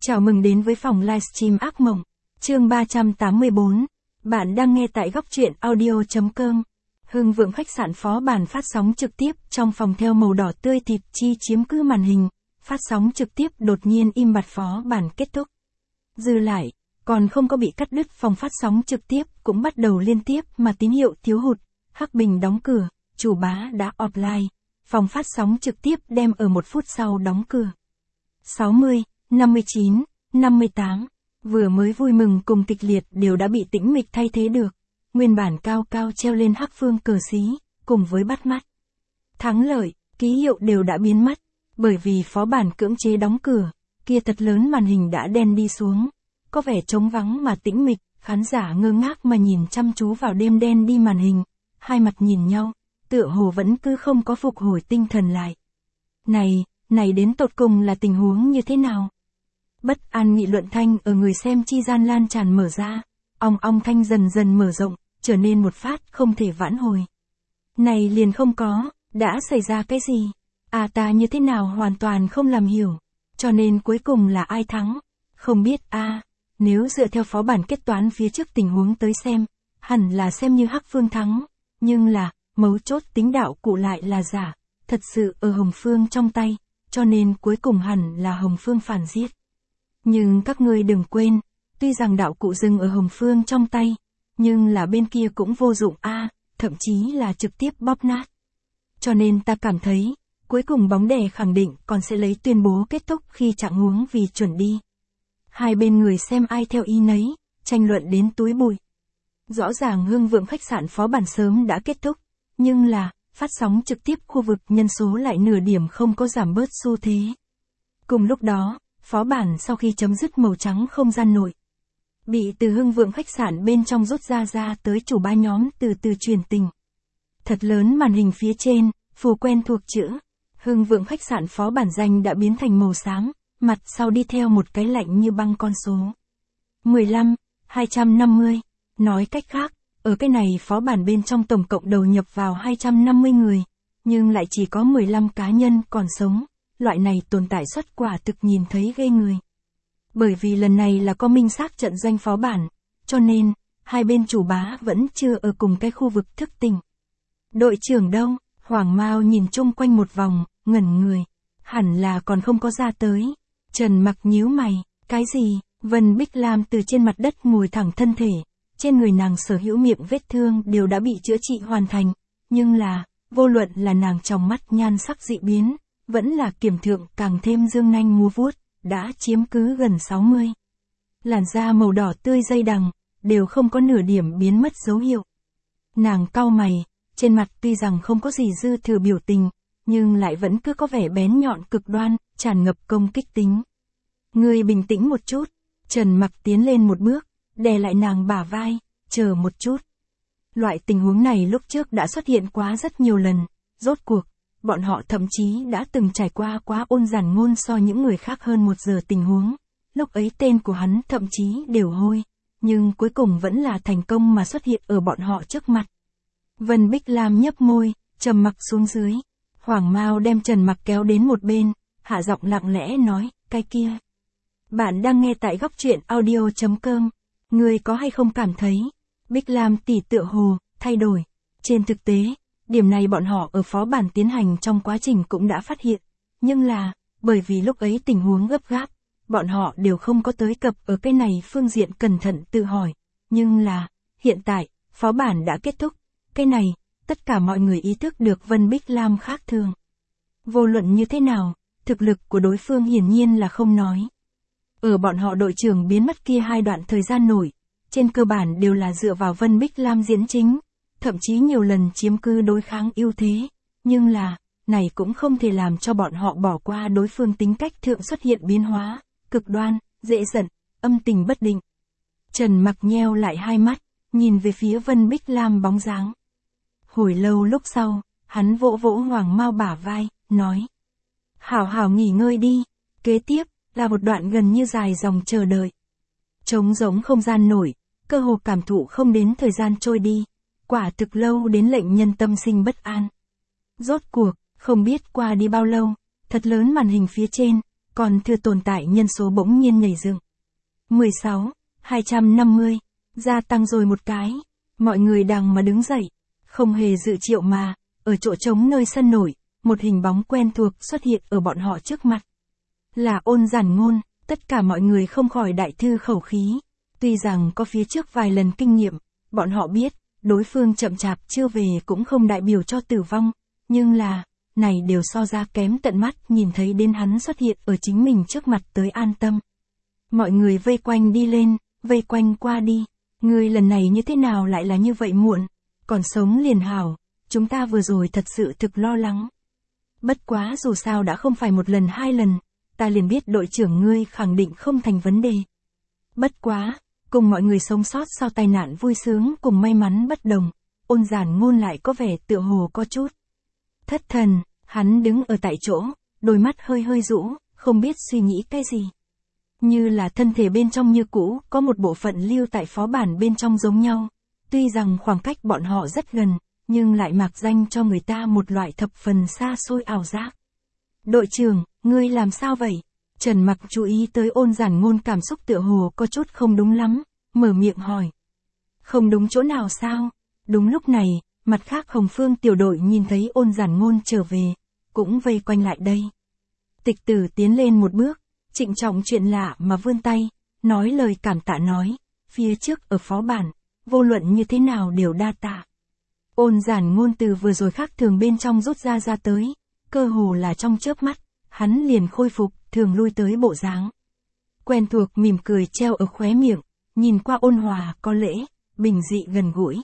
Chào mừng đến với phòng livestream ác mộng, chương 384. Bạn đang nghe tại góc truyện audio.com. Hưng Vượng khách sạn phó bản phát sóng trực tiếp trong phòng theo màu đỏ tươi thịt chi chiếm cứ màn hình. Phát sóng trực tiếp đột nhiên im bặt phó bản kết thúc. Dư lại, còn không có bị cắt đứt phòng phát sóng trực tiếp cũng bắt đầu liên tiếp mà tín hiệu thiếu hụt. Hắc Bình đóng cửa, chủ bá đã offline. Phòng phát sóng trực tiếp đem ở 1 phút sau đóng cửa. 60, 59, 58, vừa mới vui mừng cùng kịch liệt đều đã bị tĩnh mịch thay thế được. Nguyên bản cao cao treo lên hắc phương cờ xí, cùng với bắt mắt. Thắng lợi, ký hiệu đều đã biến mất, bởi vì phó bản cưỡng chế đóng cửa, kia thật lớn màn hình đã đen đi xuống. Có vẻ trống vắng mà tĩnh mịch, khán giả ngơ ngác mà nhìn chăm chú vào đêm đen đi màn hình, hai mặt nhìn nhau, tựa hồ vẫn cứ không có phục hồi tinh thần lại. Này đến tột cùng là tình huống như thế nào? Bất an nghị luận thanh ở người xem chi gian lan tràn mở ra, ong thanh dần dần mở rộng, trở nên một phát không thể vãn hồi. Này liền không có, đã xảy ra cái gì? Ta như thế nào hoàn toàn không làm hiểu. Cho nên cuối cùng là ai thắng? Không biết nếu dựa theo phó bản kết toán phía trước tình huống tới xem, hẳn là xem như Hắc Phương thắng. Nhưng là, mấu chốt tính đạo cụ lại là giả, thật sự ở Hồng Phương trong tay, cho nên cuối cùng hẳn là Hồng Phương phản giết. Nhưng các ngươi đừng quên, tuy rằng đạo cụ dừng ở Hồng Phương trong tay, nhưng là bên kia cũng vô dụng thậm chí là trực tiếp bóp nát. Cho nên ta cảm thấy, cuối cùng bóng đè khẳng định còn sẽ lấy tuyên bố kết thúc khi trạng huống vì chuẩn đi. Hai bên người xem ai theo ý nấy, tranh luận đến túi bụi. Rõ ràng Hưng Vượng khách sạn phó bản sớm đã kết thúc, nhưng là, phát sóng trực tiếp khu vực nhân số lại nửa điểm không có giảm bớt xu thế. Cùng lúc đó, phó bản sau khi chấm dứt màu trắng không gian nội, bị từ Hưng Vượng khách sạn bên trong rút ra tới chủ ba nhóm từ từ truyền tình. Thật lớn màn hình phía trên, phù quen thuộc chữ, Hưng Vượng khách sạn phó bản danh đã biến thành màu xám, mặt sau đi theo một cái lạnh như băng con số. 15, 250, nói cách khác, ở cái này phó bản bên trong tổng cộng đầu nhập vào 250 người, nhưng lại chỉ có 15 cá nhân còn sống, loại này tồn tại suất quả thực nhìn thấy ghê người. Bởi vì lần này là có minh xác trận doanh phó bản, cho nên, hai bên chủ bá vẫn chưa ở cùng cái khu vực thức tỉnh. Đội trưởng đâu? Hoàng Mao nhìn chung quanh một vòng, ngẩn người. Hẳn là còn không có ra tới. Trần Mặc nhíu mày, cái gì? Vân Bích Lam từ trên mặt đất ngồi thẳng thân thể. Trên người nàng sở hữu miệng vết thương đều đã bị chữa trị hoàn thành. Nhưng là, vô luận là nàng trong mắt nhan sắc dị biến, vẫn là kiểm thượng càng thêm dương nanh múa vuốt, đã chiếm cứ gần 60. Làn da màu đỏ tươi dây đằng, đều không có nửa điểm biến mất dấu hiệu. Nàng cau mày, trên mặt tuy rằng không có gì dư thừa biểu tình, nhưng lại vẫn cứ có vẻ bén nhọn cực đoan, tràn ngập công kích tính. Ngươi bình tĩnh một chút, Trần Mặc tiến lên một bước, đè lại nàng bả vai, chờ một chút. Loại tình huống này lúc trước đã xuất hiện quá rất nhiều lần, rốt cuộc, bọn họ thậm chí đã từng trải qua quá ôn giản ngôn so những người khác hơn 1 giờ tình huống, lúc ấy tên của hắn thậm chí đều hôi, nhưng cuối cùng vẫn là thành công mà xuất hiện ở bọn họ trước mặt. Vân Bích Lam nhấp môi, trầm mặc xuống dưới. Hoàng Mao đem Trần Mặc kéo đến một bên, hạ giọng lặng lẽ nói, cái kia. Bạn đang nghe tại góc truyện audio.com, ngươi có hay không cảm thấy, Bích Lam tỷ tựa hồ, thay đổi. Trên thực tế, điểm này bọn họ ở phó bản tiến hành trong quá trình cũng đã phát hiện, nhưng là, bởi vì lúc ấy tình huống gấp gáp, bọn họ đều không có tới cập ở cái này phương diện cẩn thận tự hỏi, nhưng là, hiện tại, phó bản đã kết thúc, cái này, tất cả mọi người ý thức được Vân Bích Lam khác thường. Vô luận như thế nào, thực lực của đối phương hiển nhiên là không nói. Ở bọn họ đội trưởng biến mất kia 2 đoạn thời gian nổi, trên cơ bản đều là dựa vào Vân Bích Lam diễn chính, thậm chí nhiều lần chiếm cứ đối kháng ưu thế, nhưng là, này cũng không thể làm cho bọn họ bỏ qua đối phương tính cách thượng xuất hiện biến hóa, cực đoan, dễ giận, âm tình bất định. Trần Mặc nheo lại hai mắt, nhìn về phía Vân Bích Lam bóng dáng. Hồi lâu lúc sau, hắn vỗ vỗ Hoàng Mao bả vai, nói. Hảo nghỉ ngơi đi, kế tiếp, là một đoạn gần như dài dòng chờ đợi. Trống giống không gian nổi, cơ hồ cảm thụ không đến thời gian trôi đi, quả thực lâu đến lệnh nhân tâm sinh bất an. Rốt cuộc, không biết qua đi bao lâu, thật lớn màn hình phía trên, còn thừa tồn tại nhân số bỗng nhiên nhảy dựng. 16, 250, gia tăng rồi một cái. Mọi người đằng mà đứng dậy, không hề dự triệu mà, ở chỗ trống nơi sân nổi, một hình bóng quen thuộc xuất hiện ở bọn họ trước mặt. Là Ôn Giản Ngôn, tất cả mọi người không khỏi đại thư khẩu khí. Tuy rằng có phía trước vài lần kinh nghiệm, bọn họ biết, đối phương chậm chạp chưa về cũng không đại biểu cho tử vong, nhưng là, này đều so ra kém tận mắt nhìn thấy đến hắn xuất hiện ở chính mình trước mặt tới an tâm. Mọi người vây quanh đi lên, vây quanh qua đi. Ngươi lần này như thế nào lại là như vậy muộn, còn sống liền hảo, chúng ta vừa rồi thật sự thực lo lắng. Bất quá dù sao đã không phải một lần hai lần, ta liền biết đội trưởng ngươi khẳng định không thành vấn đề. Bất quá, cùng mọi người sống sót sau tai nạn vui sướng cùng may mắn bất đồng, Ôn Giản Ngôn lại có vẻ tựa hồ có chút thất thần, hắn đứng ở tại chỗ, đôi mắt hơi hơi rũ, không biết suy nghĩ cái gì. Như là thân thể bên trong như cũ, có một bộ phận lưu tại phó bản bên trong giống nhau. Tuy rằng khoảng cách bọn họ rất gần, nhưng lại mạc danh cho người ta một loại thập phần xa xôi ảo giác. Đội trưởng, ngươi làm sao vậy? Trần Mặc chú ý tới Ôn Giản Ngôn cảm xúc tựa hồ có chút không đúng lắm, mở miệng hỏi. Không đúng chỗ nào sao? Đúng lúc này, mặt khác Hồng Phương tiểu đội nhìn thấy Ôn Giản Ngôn trở về, cũng vây quanh lại đây. Tịch Tử tiến lên một bước, trịnh trọng chuyện lạ mà vươn tay, nói lời cảm tạ nói, phía trước ở phó bản, vô luận như thế nào đều đa tạ. Ôn Giản Ngôn từ vừa rồi khác thường bên trong rút ra tới, cơ hồ là trong chớp mắt, hắn liền khôi phục thường lui tới bộ dáng. Quen thuộc mỉm cười treo ở khóe miệng, nhìn qua ôn hòa có lễ, bình dị gần gũi.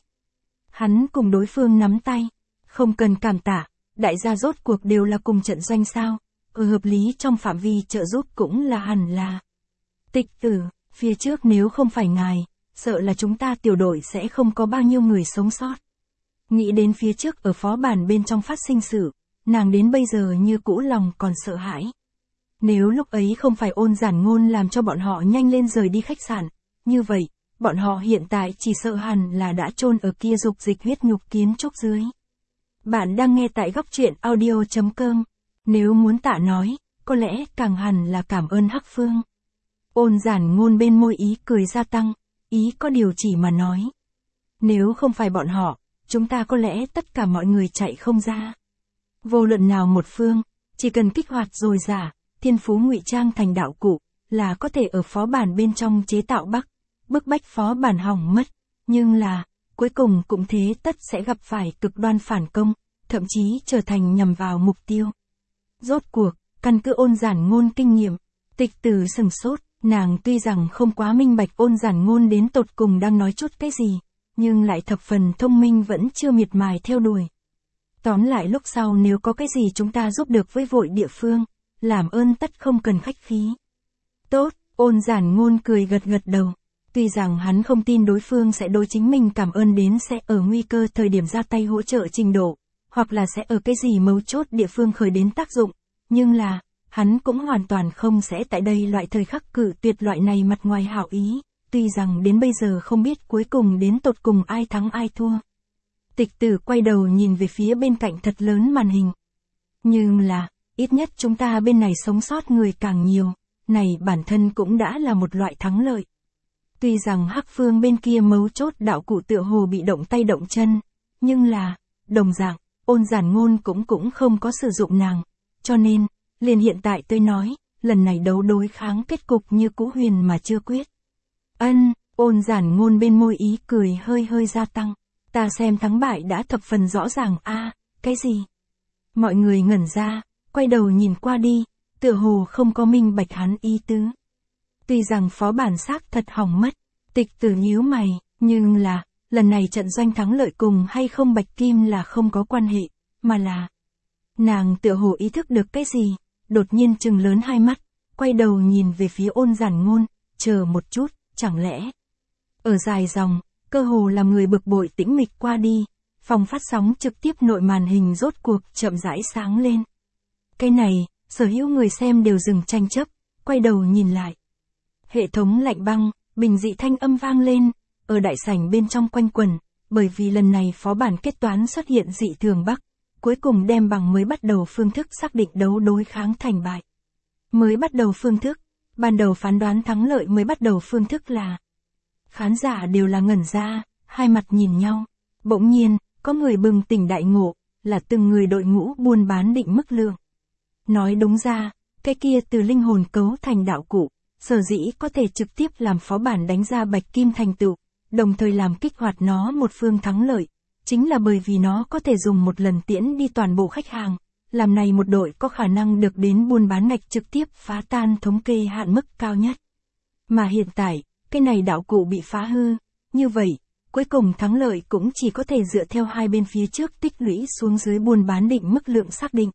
Hắn cùng đối phương nắm tay, không cần cảm tạ, đại gia rốt cuộc đều là cùng trận doanh sao, ở hợp lý trong phạm vi trợ giúp cũng là hẳn là. Tịch Tử, phía trước nếu không phải ngài, sợ là chúng ta tiểu đội sẽ không có bao nhiêu người sống sót. Nghĩ đến phía trước ở phó bản bên trong phát sinh sự, nàng đến bây giờ như cũ lòng còn sợ hãi. Nếu lúc ấy không phải Ôn Giản Ngôn làm cho bọn họ nhanh lên rời đi khách sạn, như vậy, bọn họ hiện tại chỉ sợ hẳn là đã chôn ở kia dục dịch huyết nhục kiến trúc dưới. Bạn đang nghe tại góc truyện audio.com. Nếu muốn tạ nói, có lẽ càng hẳn là cảm ơn Hắc Phương. Ôn Giản Ngôn bên môi ý cười gia tăng, ý có điều chỉ mà nói. Nếu không phải bọn họ, chúng ta có lẽ tất cả mọi người chạy không ra. Vô luận nào một phương, chỉ cần kích hoạt rồi giả, thiên phú ngụy trang thành đạo cụ, là có thể ở phó bản bên trong chế tạo bức bách phó bản hỏng mất. Nhưng là, cuối cùng cũng thế tất sẽ gặp phải cực đoan phản công, thậm chí trở thành nhằm vào mục tiêu. Rốt cuộc, căn cứ Ôn Giản Ngôn kinh nghiệm, Tịch Tử sừng sốt, nàng tuy rằng không quá minh bạch Ôn Giản Ngôn đến tột cùng đang nói chút cái gì, nhưng lại thập phần thông minh vẫn chưa miệt mài theo đuổi. Tóm lại lúc sau nếu có cái gì chúng ta giúp được với vội địa phương, làm ơn tất không cần khách khí. Tốt, Ôn Giản Ngôn cười gật gật đầu. Tuy rằng hắn không tin đối phương sẽ đối chính mình cảm ơn đến sẽ ở nguy cơ thời điểm ra tay hỗ trợ trình độ, hoặc là sẽ ở cái gì mấu chốt địa phương khởi đến tác dụng, nhưng là, hắn cũng hoàn toàn không sẽ tại đây loại thời khắc cử tuyệt loại này mặt ngoài hảo ý, tuy rằng đến bây giờ không biết cuối cùng đến tột cùng ai thắng ai thua. Tịch Tử quay đầu nhìn về phía bên cạnh thật lớn màn hình. Nhưng là, ít nhất chúng ta bên này sống sót người càng nhiều, này bản thân cũng đã là một loại thắng lợi. Tuy rằng Hắc Phương bên kia mấu chốt đạo cụ tựa hồ bị động tay động chân, nhưng là, đồng dạng, Ôn Giản Ngôn cũng không có sử dụng nàng, cho nên, liền hiện tại tôi nói, lần này đấu đối kháng kết cục như cũ huyền mà chưa quyết. Ôn Giản Ngôn bên môi ý cười hơi hơi gia tăng, ta xem thắng bại đã thập phần rõ ràng cái gì? Mọi người ngẩn ra, quay đầu nhìn qua đi, tựa hồ không có minh bạch hắn ý tứ. Tuy rằng phó bản xác thật hỏng mất, Tịch Tử nhíu mày, nhưng là, lần này trận doanh thắng lợi cùng hay không Bạch Kim là không có quan hệ, mà là... Nàng tựa hồ ý thức được cái gì, đột nhiên trừng lớn hai mắt, quay đầu nhìn về phía Ôn Giản Ngôn, chờ một chút, chẳng lẽ... Ở dài dòng, cơ hồ làm người bực bội tĩnh mịch qua đi, phòng phát sóng trực tiếp nội màn hình rốt cuộc chậm rãi sáng lên. Cái này, sở hữu người xem đều dừng tranh chấp, quay đầu nhìn lại. Hệ thống lạnh băng, bình dị thanh âm vang lên, ở đại sảnh bên trong quanh quẩn, bởi vì lần này phó bản kết toán xuất hiện dị thường cuối cùng đem bằng mới bắt đầu phương thức xác định đấu đối kháng thành bại. Mới bắt đầu phương thức. Ban đầu phán đoán thắng lợi mới bắt đầu phương thức là. Khán giả đều là ngẩn ra, hai mặt nhìn nhau. Bỗng nhiên, có người bừng tỉnh đại ngộ, là từng người đội ngũ buôn bán định mức lượng. Nói đúng ra, cái kia từ linh hồn cấu thành đạo cụ, sở dĩ có thể trực tiếp làm phó bản đánh ra bạch kim thành tựu, đồng thời làm kích hoạt nó một phương thắng lợi, chính là bởi vì nó có thể dùng một lần tiễn đi toàn bộ khách hàng, làm này một đội có khả năng được đến buôn bán ngạch trực tiếp phá tan thống kê hạn mức cao nhất. Mà hiện tại, cái này đạo cụ bị phá hư, như vậy, cuối cùng thắng lợi cũng chỉ có thể dựa theo hai bên phía trước tích lũy xuống dưới buôn bán định mức lượng xác định.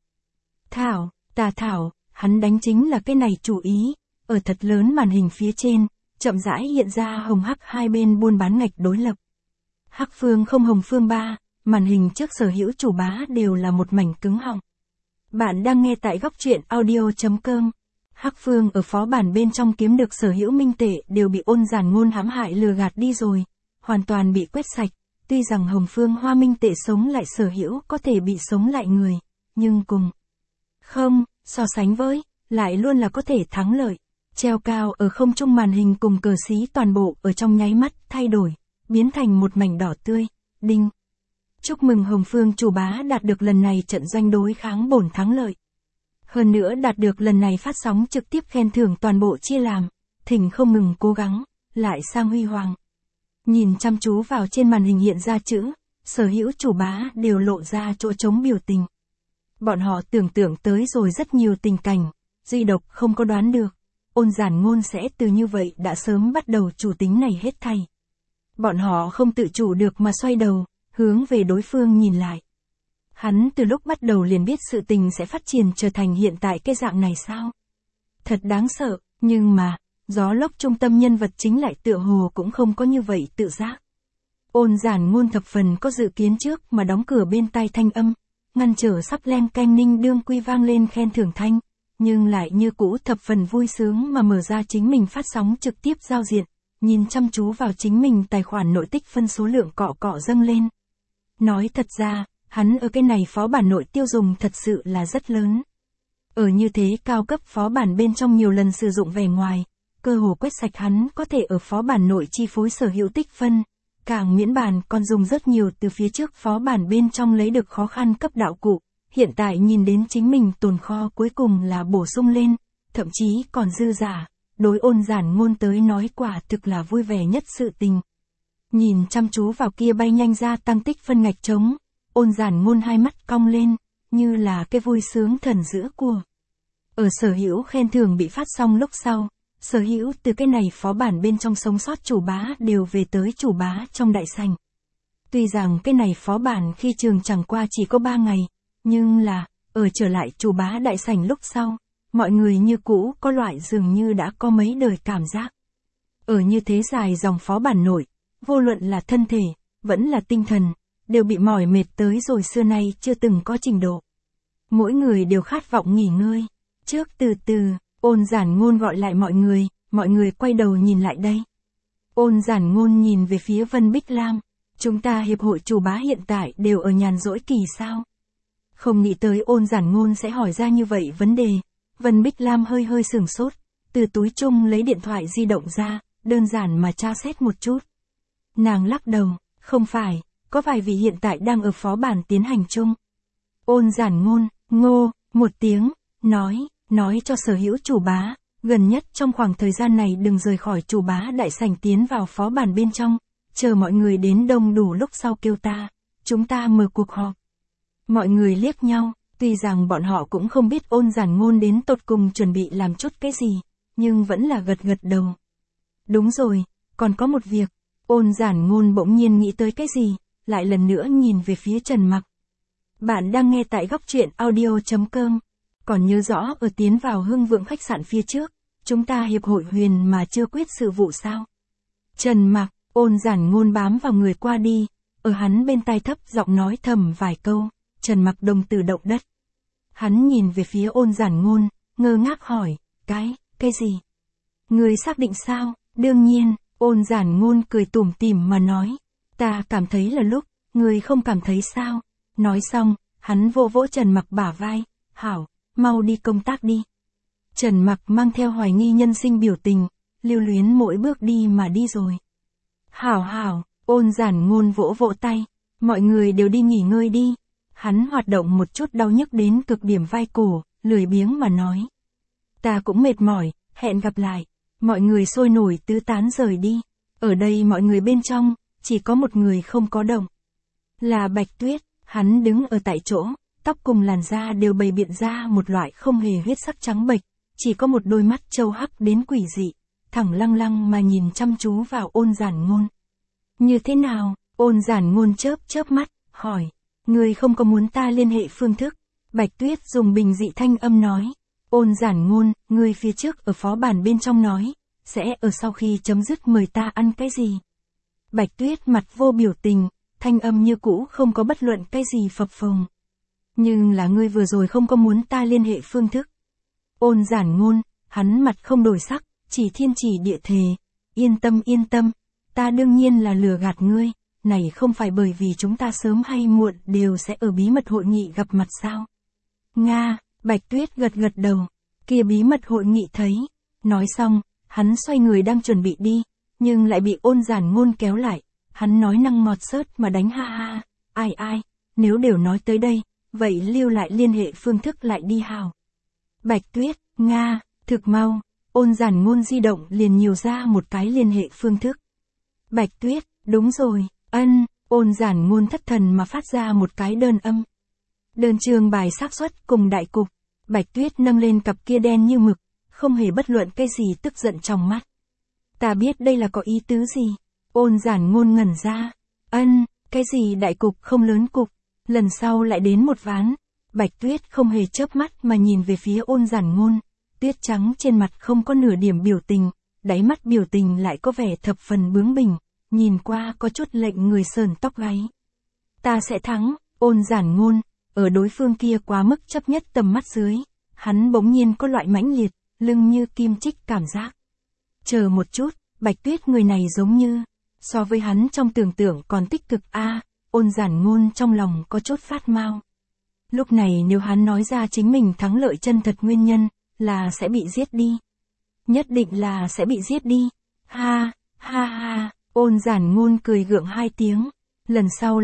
Thảo, hắn đánh chính là cái này chủ ý, ở thật lớn màn hình phía trên, chậm rãi hiện ra hồng hắc hai bên buôn bán ngạch đối lập. Hắc phương không hồng phương ba, màn hình trước sở hữu chủ bá đều là một mảnh cứng họng. Bạn đang nghe tại góc truyện audio.com. Hắc phương ở phó bản bên trong kiếm được sở hữu minh tệ đều bị Ôn Giản Ngôn hãm hại lừa gạt đi rồi, hoàn toàn bị quét sạch, tuy rằng hồng phương hoa minh tệ sống lại sở hữu có thể bị sống lại người, nhưng cùng không, so sánh với, lại luôn là có thể thắng lợi. Treo cao ở không trung màn hình cùng cờ xí toàn bộ ở trong nháy mắt thay đổi, biến thành một mảnh đỏ tươi, đinh. Chúc mừng Hồng Phương chủ bá đạt được lần này trận doanh đối kháng bổn thắng lợi. Hơn nữa đạt được lần này phát sóng trực tiếp khen thưởng toàn bộ chia làm, thỉnh không ngừng cố gắng, lại sang huy hoàng. Nhìn chăm chú vào trên màn hình hiện ra chữ, sở hữu chủ bá đều lộ ra chỗ trống biểu tình. Bọn họ tưởng tượng tới rồi rất nhiều tình cảnh, duy độc không có đoán được. Ôn Giản Ngôn sẽ từ như vậy đã sớm bắt đầu chủ tính này hết thảy. Bọn họ không tự chủ được mà xoay đầu, hướng về đối phương nhìn lại. Hắn từ lúc bắt đầu liền biết sự tình sẽ phát triển trở thành hiện tại cái dạng này sao? Thật đáng sợ, nhưng mà, gió lốc trung tâm nhân vật chính lại tựa hồ cũng không có như vậy tự giác. Ôn Giản Ngôn thập phần có dự kiến trước mà đóng cửa bên tai thanh âm, ngăn trở sắp len canh ninh đương quy vang lên khen thưởng thanh. Nhưng lại như cũ thập phần vui sướng mà mở ra chính mình phát sóng trực tiếp giao diện, nhìn chăm chú vào chính mình tài khoản nội tích phân số lượng cọ dâng lên. Nói thật ra, hắn ở cái này phó bản nội tiêu dùng thật sự là rất lớn. Ở như thế cao cấp phó bản bên trong nhiều lần sử dụng vẻ ngoài, cơ hồ quét sạch hắn có thể ở phó bản nội chi phối sở hữu tích phân, càng miễn bàn còn dùng rất nhiều từ phía trước phó bản bên trong lấy được khó khăn cấp đạo cụ. Hiện tại nhìn đến chính mình tồn kho cuối cùng là bổ sung lên, thậm chí còn dư giả, đối Ôn Giản Ngôn tới nói quả thực là vui vẻ nhất sự tình. Nhìn chăm chú vào kia bay nhanh ra tăng tích phân ngạch trống, Ôn Giản Ngôn hai mắt cong lên, như là cái vui sướng thần giữa của. Ở sở hữu khen thưởng bị phát xong lúc sau, sở hữu từ cái này phó bản bên trong sống sót chủ bá đều về tới chủ bá trong đại sảnh. Tuy rằng cái này phó bản khi trường chẳng qua chỉ có 3 ngày, nhưng là, ở trở lại chủ bá đại sảnh lúc sau, mọi người như cũ có loại dường như đã có mấy đời cảm giác. Ở như thế dài dòng phó bản nội, vô luận là thân thể, vẫn là tinh thần, đều bị mỏi mệt tới rồi xưa nay chưa từng có trình độ. Mỗi người đều khát vọng nghỉ ngơi. Trước từ từ, Ôn Giản Ngôn gọi lại mọi người quay đầu nhìn lại đây. Ôn Giản Ngôn nhìn về phía Vân Bích Lam, chúng ta hiệp hội chủ bá hiện tại đều ở nhàn rỗi kỳ sao? Không nghĩ tới Ôn Giản Ngôn sẽ hỏi ra như vậy vấn đề. Vân Bích Lam hơi sửng sốt, từ túi chung lấy điện thoại di động ra, đơn giản mà tra xét một chút. Nàng lắc đầu, không phải, có vài vị hiện tại đang ở phó bản tiến hành chung. Ôn Giản Ngôn, ngô, một tiếng, nói cho sở hữu chủ bá, gần nhất trong khoảng thời gian này đừng rời khỏi chủ bá đại sảnh tiến vào phó bản bên trong, chờ mọi người đến đông đủ lúc sau kêu ta, chúng ta mở cuộc họp. Mọi người liếc nhau, tuy rằng bọn họ cũng không biết Ôn Giản Ngôn đến tột cùng chuẩn bị làm chút cái gì, nhưng vẫn là gật đầu. Đúng rồi, còn có một việc, Ôn Giản Ngôn bỗng nhiên nghĩ tới cái gì, lại lần nữa nhìn về phía Trần Mặc. Bạn đang nghe tại góc truyện audio.com, còn nhớ rõ ở tiến vào Hưng Vượng khách sạn phía trước, chúng ta hiệp hội huyền mà chưa quyết sự vụ sao? Trần Mặc, Ôn Giản Ngôn bám vào người qua đi, ở hắn bên tai thấp giọng nói thầm vài câu. Trần Mặc đồng tử động đất. Hắn nhìn về phía Ôn Giản Ngôn, ngơ ngác hỏi, cái gì? Người xác định sao? Đương nhiên, Ôn Giản Ngôn cười tủm tỉm mà nói, ta cảm thấy là lúc, người không cảm thấy sao? Nói xong, hắn vỗ Trần Mặc bả vai, hảo, mau đi công tác đi. Trần Mặc mang theo hoài nghi nhân sinh biểu tình, lưu luyến mỗi bước đi mà đi rồi. Hảo hảo, Ôn Giản Ngôn vỗ vỗ tay, mọi người đều đi nghỉ ngơi đi. Hắn hoạt động một chút đau nhức đến cực điểm vai cổ, lười biếng mà nói. Ta cũng mệt mỏi, hẹn gặp lại. Mọi người sôi nổi tứ tán rời đi. Ở đây mọi người bên trong, chỉ có một người không có động. Là Bạch Tuyết, hắn đứng ở tại chỗ, tóc cùng làn da đều bày biện ra một loại không hề huyết sắc trắng bệch, chỉ có một đôi mắt trâu hắc đến quỷ dị, thẳng lăng lăng mà nhìn chăm chú vào Ôn Giản Ngôn. Như thế nào? Ôn Giản Ngôn chớp chớp mắt, hỏi. Ngươi không có muốn ta liên hệ phương thức? Bạch Tuyết dùng bình dị thanh âm nói. Ôn Giản Ngôn, ngươi phía trước ở phó bản bên trong nói, sẽ ở sau khi chấm dứt mời ta ăn cái gì? Bạch Tuyết mặt vô biểu tình, thanh âm như cũ không có bất luận cái gì phập phồng. Nhưng là ngươi vừa rồi không có muốn ta liên hệ phương thức. Ôn Giản Ngôn, hắn mặt không đổi sắc, chỉ thiên chỉ địa thề. Yên tâm, ta đương nhiên là lừa gạt ngươi, này không phải bởi vì chúng ta sớm hay muộn đều sẽ ở bí mật hội nghị gặp mặt sao? Nga, Bạch Tuyết gật gật đầu, kia bí mật hội nghị thấy. Nói xong, hắn xoay người đang chuẩn bị đi, nhưng lại bị Ôn Giản Ngôn kéo lại. Hắn nói năng ngọt xớt mà đánh ha ha, ai, nếu đều nói tới đây, vậy lưu lại liên hệ phương thức lại đi hào. Bạch Tuyết, Nga, thực mau, Ôn Giản Ngôn di động liền nhiều ra một cái liên hệ phương thức. Bạch Tuyết, đúng rồi, Ôn Giản Ngôn thất thần mà phát ra một cái đơn âm. Đơn trường bài xác suất cùng đại cục, Bạch Tuyết nâng lên cặp kia đen như mực, không hề bất luận cái gì tức giận trong mắt. Ta biết đây là có ý tứ gì. Ôn Giản Ngôn ngẩn ra. Cái gì đại cục không lớn cục, lần sau lại đến một ván. Bạch Tuyết không hề chớp mắt mà nhìn về phía Ôn Giản Ngôn, tuyết trắng trên mặt không có nửa điểm biểu tình, đáy mắt biểu tình lại có vẻ thập phần bướng bỉnh, nhìn qua có chút lệnh người sờn tóc gáy. Ta sẽ thắng, Ôn Giản Ngôn, ở đối phương kia quá mức chấp nhất tầm mắt dưới, hắn bỗng nhiên có loại mãnh liệt, lưng như kim chích cảm giác. Chờ một chút, Bạch Tuyết người này giống như, so với hắn trong tưởng tượng còn tích cực Ôn Giản Ngôn trong lòng có chút phát mau. Lúc này nếu hắn nói ra chính mình thắng lợi chân thật nguyên nhân, là sẽ bị giết đi. Nhất định là sẽ bị giết đi. Ha, Ôn Giản Ngôn cười gượng hai tiếng. Lần sau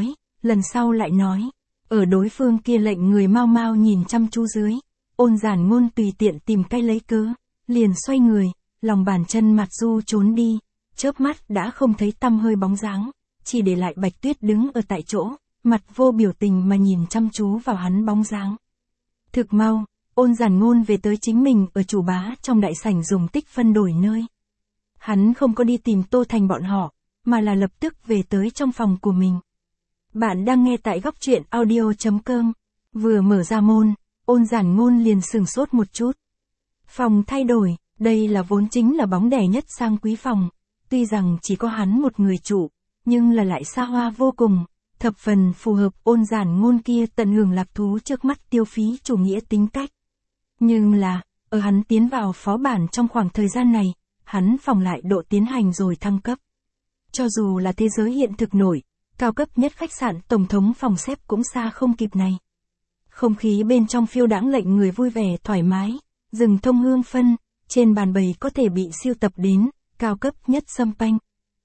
lại nói. Ở đối phương kia lệnh người mau mau nhìn chăm chú dưới. Ôn Giản Ngôn tùy tiện tìm cái lấy cớ, liền xoay người, lòng bàn chân mặt du trốn đi. Chớp mắt đã không thấy tăm hơi bóng dáng, chỉ để lại Bạch Tuyết đứng ở tại chỗ, mặt vô biểu tình mà nhìn chăm chú vào hắn bóng dáng. Thực mau, Ôn Giản Ngôn về tới chính mình ở chủ bá trong đại sảnh dùng tích phân đổi nơi. Hắn không có đi tìm Tô Thành bọn họ, mà là lập tức về tới trong phòng của mình. Bạn đang nghe tại góc truyện audio.com. Vừa mở ra môn, Ôn Giản Ngôn liền sửng sốt một chút. Phòng thay đổi, đây là vốn chính là bóng đè nhất sang quý phòng. Tuy rằng chỉ có hắn một người chủ, nhưng là lại xa hoa vô cùng, thập phần phù hợp Ôn Giản Ngôn kia tận hưởng lạc thú trước mắt tiêu phí chủ nghĩa tính cách. Nhưng là, ở hắn tiến vào phó bản trong khoảng thời gian này, hắn phòng lại độ tiến hành rồi thăng cấp. Cho dù là thế giới hiện thực nổi, cao cấp nhất khách sạn tổng thống phòng xếp cũng xa không kịp này. Không khí bên trong phiêu đãng lệnh người vui vẻ thoải mái, rừng thông hương phân, trên bàn bày có thể bị siêu tập đến, cao cấp nhất sâm panh.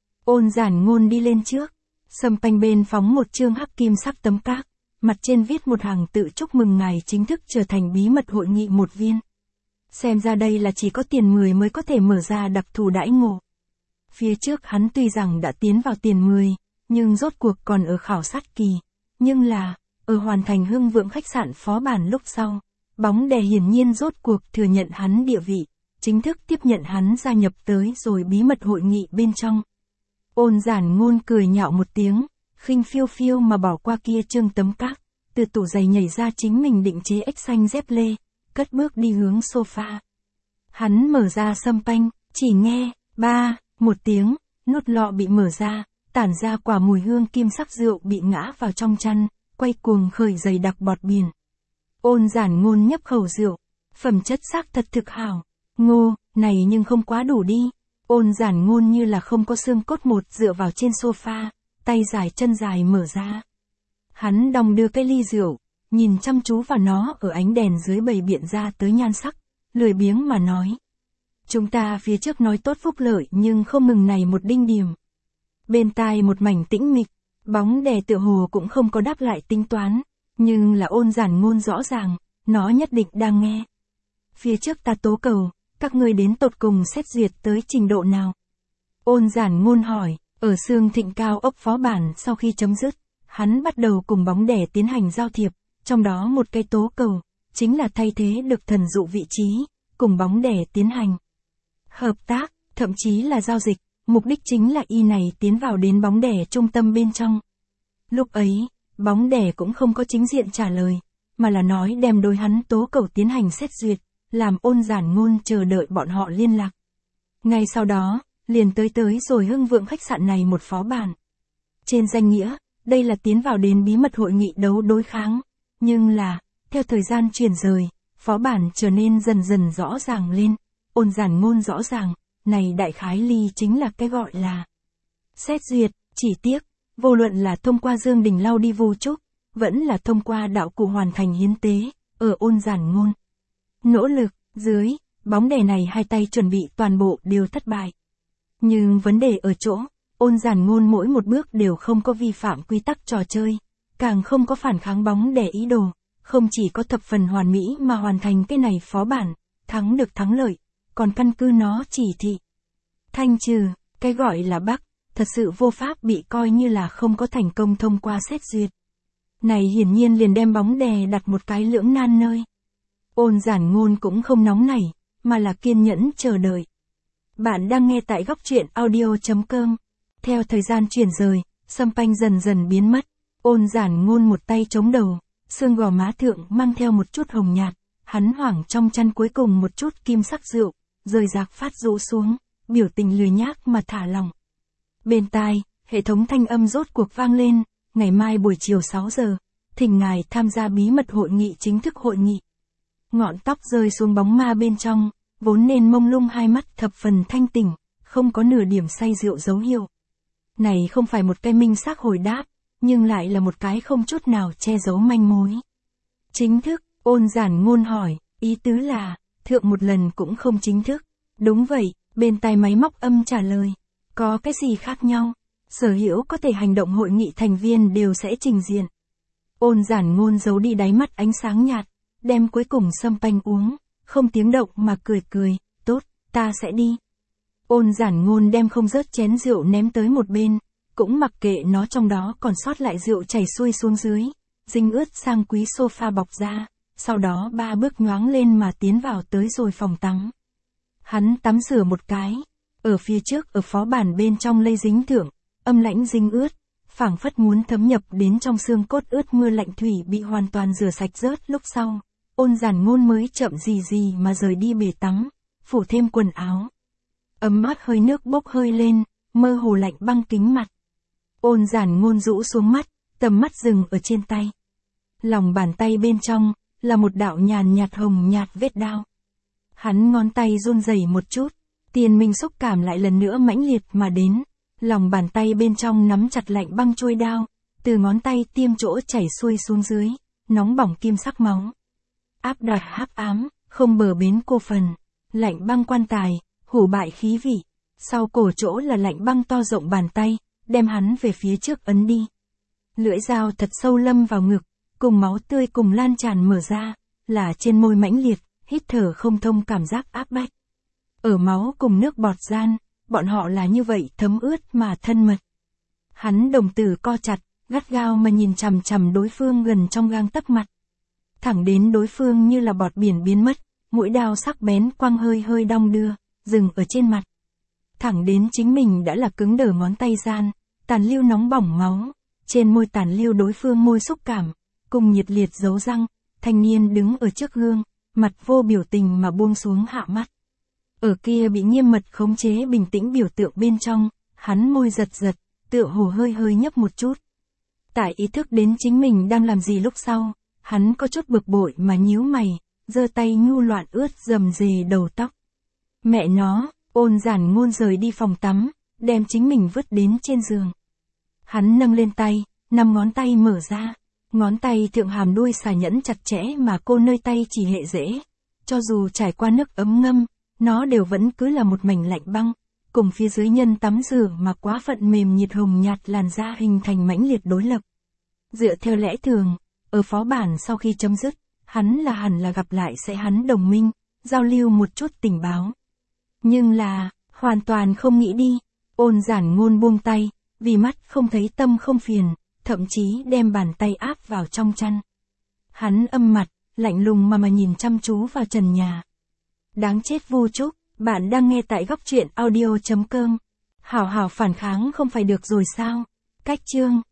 Ôn Giản Ngôn đi lên trước, sâm panh bên phóng một chương hắc kim sắc tấm các, mặt trên viết một hàng tự chúc mừng ngài chính thức trở thành bí mật hội nghị một viên. Xem ra đây là chỉ có tiền 10 mới có thể mở ra đặc thù đãi ngộ. Phía trước hắn tuy rằng đã tiến vào tiền 10, nhưng rốt cuộc còn ở khảo sát kỳ. Nhưng là, ở hoàn thành hưng vượng khách sạn phó bản lúc sau, bóng đè hiển nhiên rốt cuộc thừa nhận hắn địa vị, chính thức tiếp nhận hắn gia nhập tới rồi bí mật hội nghị bên trong. Ôn Giản Ngôn cười nhạo một tiếng, khinh phiêu phiêu mà bỏ qua kia trương tấm các, từ tủ giày nhảy ra chính mình định chế ếch xanh dép lê, cất bước đi hướng sofa. Hắn mở ra sâm panh, chỉ nghe, một tiếng, nút lọ bị mở ra, tản ra quả mùi hương kim sắc rượu bị ngã vào trong chăn, quay cuồng khởi dày đặc bọt biển. Ôn Giản Ngôn nhấp khẩu rượu, phẩm chất xác thật thực hảo. Ngô, này nhưng không quá đủ đi. Ôn Giản Ngôn như là không có xương cốt một dựa vào trên sofa, tay dài chân dài mở ra. Hắn đong đưa cái ly rượu, nhìn chăm chú vào nó ở ánh đèn dưới bầy biện ra tới nhan sắc, lười biếng mà nói. Chúng ta phía trước nói tốt phúc lợi nhưng không mừng này một đinh điểm. Bên tai một mảnh tĩnh mịch, bóng đè tựa hồ cũng không có đáp lại tính toán, nhưng là Ôn Giản Ngôn rõ ràng, nó nhất định đang nghe. Phía trước ta tố cầu, các ngươi đến tột cùng xét duyệt tới trình độ nào? Ôn Giản Ngôn hỏi, ở Sương Thịnh cao ốc phó bản sau khi chấm dứt, hắn bắt đầu cùng bóng đè tiến hành giao thiệp, trong đó một cái tố cầu, chính là thay thế được thần dụ vị trí, cùng bóng đè tiến hành hợp tác, thậm chí là giao dịch, mục đích chính là y này tiến vào đến bóng đè trung tâm bên trong. Lúc ấy, bóng đè cũng không có chính diện trả lời, mà là nói đem đối hắn tố cầu tiến hành xét duyệt, làm Ôn Giản Ngôn chờ đợi bọn họ liên lạc. Ngay sau đó, liền tới rồi Hưng Vượng khách sạn này một phó bản. Trên danh nghĩa, đây là tiến vào đến bí mật hội nghị đấu đối kháng, nhưng là, theo thời gian chuyển rời, phó bản trở nên dần dần rõ ràng lên. Ôn Giản Ngôn rõ ràng, này đại khái ly chính là cái gọi là xét duyệt, chỉ tiếc, vô luận là thông qua Dương Đình Lau đi vu trúc, vẫn là thông qua đạo cụ hoàn thành hiến tế, ở Ôn Giản Ngôn nỗ lực dưới, bóng đè này hai tay chuẩn bị toàn bộ đều thất bại. Nhưng vấn đề ở chỗ, Ôn Giản Ngôn mỗi một bước đều không có vi phạm quy tắc trò chơi, càng không có phản kháng bóng đè ý đồ, không chỉ có thập phần hoàn mỹ mà hoàn thành cái này phó bản, thắng được thắng lợi, còn căn cứ nó chỉ thị thanh trừ, cái gọi là bug, thật sự vô pháp bị coi như là không có thành công thông qua xét duyệt. Này hiển nhiên liền đem bóng đè đặt một cái lưỡng nan nơi. Ôn Giản Ngôn cũng không nóng nảy, mà là kiên nhẫn chờ đợi. Bạn đang nghe tại góc truyện audio.com. Theo thời gian chuyển rời, Sâm Panh dần dần biến mất. Ôn Giản Ngôn một tay chống đầu, xương gò má thượng mang theo một chút hồng nhạt, hắn hoảng trong chăn cuối cùng một chút kim sắc rượu, rời rạc phát rũ xuống, biểu tình lười nhác mà thả lỏng. Bên tai, hệ thống thanh âm rốt cuộc vang lên, ngày mai buổi chiều 6 giờ, thỉnh ngài tham gia bí mật hội nghị chính thức hội nghị. Ngọn tóc rơi xuống bóng ma bên trong, vốn nên mông lung hai mắt thập phần thanh tỉnh, không có nửa điểm say rượu dấu hiệu. Này không phải một cái minh xác hồi đáp, nhưng lại là một cái không chút nào che giấu manh mối. Chính thức, Ôn Giản Ngôn hỏi, ý tứ là, thượng một lần cũng không chính thức. Đúng vậy, bên tai máy móc âm trả lời. Có cái gì khác nhau? Sở hữu có thể hành động hội nghị thành viên đều sẽ trình diện. Ôn Giản Ngôn giấu đi đáy mắt ánh sáng nhạt, đem cuối cùng Sâm Panh uống, không tiếng động mà cười, tốt, ta sẽ đi. Ôn Giản Ngôn đem không rớt chén rượu ném tới một bên, cũng mặc kệ nó trong đó còn sót lại rượu chảy xuôi xuống dưới, dinh ướt sang quý sofa bọc ra, sau đó 3 bước nhoáng lên mà tiến vào tới rồi phòng tắm. Hắn tắm rửa một cái, ở phía trước ở phó bản bên trong lây dính thượng, âm lãnh dinh ướt, phảng phất muốn thấm nhập đến trong xương cốt ướt mưa lạnh thủy bị hoàn toàn rửa sạch rớt lúc sau. Ôn Giản Ngôn mới chậm gì mà rời đi bể tắm, phủ thêm quần áo. Ấm áp hơi nước bốc hơi lên, mơ hồ lạnh băng kính mặt. Ôn Giản Ngôn rũ xuống mắt, tầm mắt dừng ở trên tay. Lòng bàn tay bên trong, là một đạo nhàn nhạt hồng nhạt vết đao. Hắn ngón tay run rẩy một chút, tiền minh xúc cảm lại lần nữa mãnh liệt mà đến. Lòng bàn tay bên trong nắm chặt lạnh băng chuôi đao, từ ngón tay tiêm chỗ chảy xuôi xuống dưới, nóng bỏng kim sắc máu. Áp đặt hắc ám, không bờ bến cô phần, lạnh băng quan tài, hủ bại khí vị. Sau cổ chỗ là lạnh băng to rộng bàn tay, đem hắn về phía trước ấn đi. Lưỡi dao thật sâu lâm vào ngực, cùng máu tươi cùng lan tràn mở ra, là trên môi mãnh liệt, hít thở không thông cảm giác áp bách. Ở máu cùng nước bọt gian, bọn họ là như vậy thấm ướt mà thân mật. Hắn đồng tử co chặt, gắt gao mà nhìn chằm chằm đối phương gần trong gang tấc mặt. Thẳng đến đối phương như là bọt biển biến mất, mũi đao sắc bén quăng hơi đong đưa, dừng ở trên mặt. Thẳng đến chính mình đã là cứng đờ ngón tay gian, tàn lưu nóng bỏng máu, trên môi tàn lưu đối phương môi xúc cảm, cùng nhiệt liệt dấu răng, thanh niên đứng ở trước gương, mặt vô biểu tình mà buông xuống hạ mắt. Ở kia bị nghiêm mật khống chế bình tĩnh biểu tượng bên trong, hắn môi giật, tựa hồ hơi nhấp một chút. Tại ý thức đến chính mình đang làm gì lúc sau, hắn có chút bực bội mà nhíu mày, giơ tay nhu loạn ướt rầm rề đầu tóc. Mẹ nó, Ôn Giản Ngôn rời đi phòng tắm, đem chính mình vứt đến trên giường. Hắn nâng lên tay, 5 ngón tay mở ra, ngón tay thượng hàm đuôi xà nhẫn chặt chẽ mà cô nơi tay chỉ hệ rễ, cho dù trải qua nước ấm ngâm, nó đều vẫn cứ là một mảnh lạnh băng, cùng phía dưới nhân tắm rửa mà quá phận mềm nhiệt hồng nhạt làn da hình thành mãnh liệt đối lập. Dựa theo lẽ thường, ở phó bản sau khi chấm dứt, hẳn là gặp lại sẽ hắn đồng minh, giao lưu một chút tình báo. Nhưng là, hoàn toàn không nghĩ đi, Ôn Giản Ngôn buông tay, vì mắt không thấy tâm không phiền, thậm chí đem bàn tay áp vào trong chăn. Hắn âm mặt, lạnh lùng mà nhìn chăm chú vào trần nhà. Đáng chết Vu Trúc, bạn đang nghe tại góc truyện audio.com. Hảo hảo phản kháng không phải được rồi sao? Cách chương